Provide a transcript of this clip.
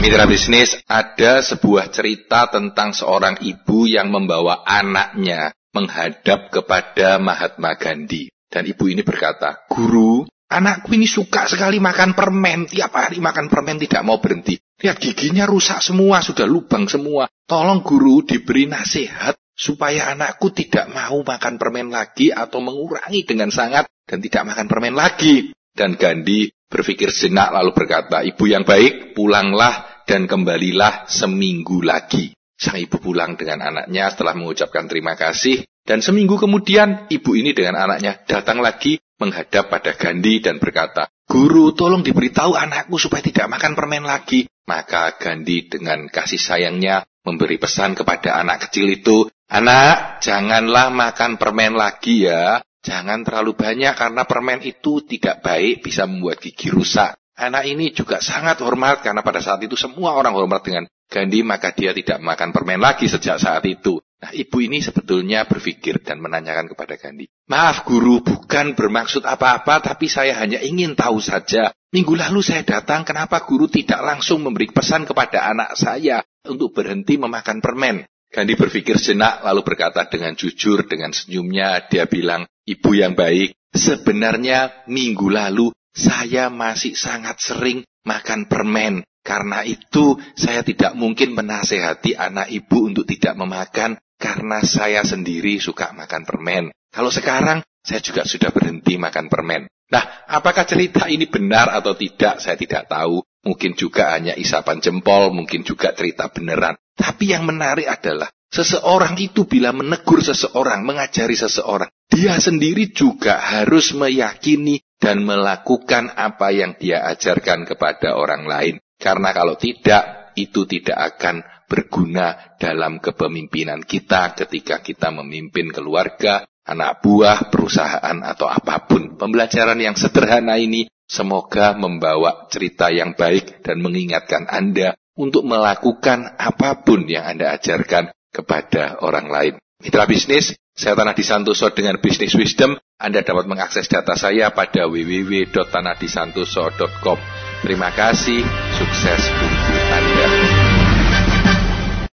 Mitra bisnis, ada sebuah cerita tentang seorang ibu yang membawa anaknya menghadap kepada Mahatma Gandhi. Dan ibu ini berkata, "Guru, anakku ini suka sekali makan permen. Tiap hari makan permen, tidak mau berhenti. Lihat giginya rusak semua, sudah lubang semua. Tolong guru diberi nasihat supaya anakku tidak mau makan permen lagi atau mengurangi dengan sangat dan tidak makan permen lagi." Dan Gandhi berpikir sejenak lalu berkata, "Ibu yang baik, pulanglah dan kembalilah seminggu lagi." Sang ibu pulang dengan anaknya setelah mengucapkan terima kasih. Dan seminggu kemudian, ibu ini dengan anaknya datang lagi menghadap pada Gandhi dan berkata, "Guru, tolong diberitahu anakku supaya tidak makan permen lagi." Maka Gandhi dengan kasih sayangnya memberi pesan kepada anak kecil itu, "Anak, janganlah makan permen lagi ya. Jangan terlalu banyak karena permen itu tidak baik, bisa membuat gigi rusak." Anak ini juga sangat hormat karena pada saat itu semua orang hormat dengan Gandhi, maka dia tidak makan permen lagi sejak saat itu. Nah, ibu ini sebetulnya berpikir dan menanyakan kepada Gandhi, "Maaf guru, bukan bermaksud apa-apa, tapi saya hanya ingin tahu saja. Minggu lalu saya datang, kenapa guru tidak langsung memberi pesan kepada anak saya untuk berhenti memakan permen?" Gandhi berpikir sejenak lalu berkata dengan jujur, dengan senyumnya, dia bilang, "Ibu yang baik, sebenarnya minggu lalu saya masih sangat sering makan permen. Karena itu saya tidak mungkin menasehati anak ibu untuk tidak memakan karena saya sendiri suka makan permen. Kalau sekarang saya juga sudah berhenti makan permen." Nah, apakah cerita ini benar atau tidak, saya tidak tahu. Mungkin juga hanya isapan jempol, mungkin juga cerita beneran. Tapi yang menarik adalah, seseorang itu bila menegur seseorang, mengajari seseorang, dia sendiri juga harus meyakini dan melakukan apa yang dia ajarkan kepada orang lain. Karena kalau tidak, itu tidak akan berguna dalam kepemimpinan kita ketika kita memimpin keluarga, anak buah, perusahaan, atau apapun. Pembelajaran yang sederhana ini semoga membawa cerita yang baik dan mengingatkan Anda untuk melakukan apapun yang Anda ajarkan kepada orang lain. Mitra bisnis, saya Tanah Disantoso dengan Business Wisdom. Anda dapat mengakses data saya pada www.tanahdisantoso.com. Terima kasih, sukses untuk Anda.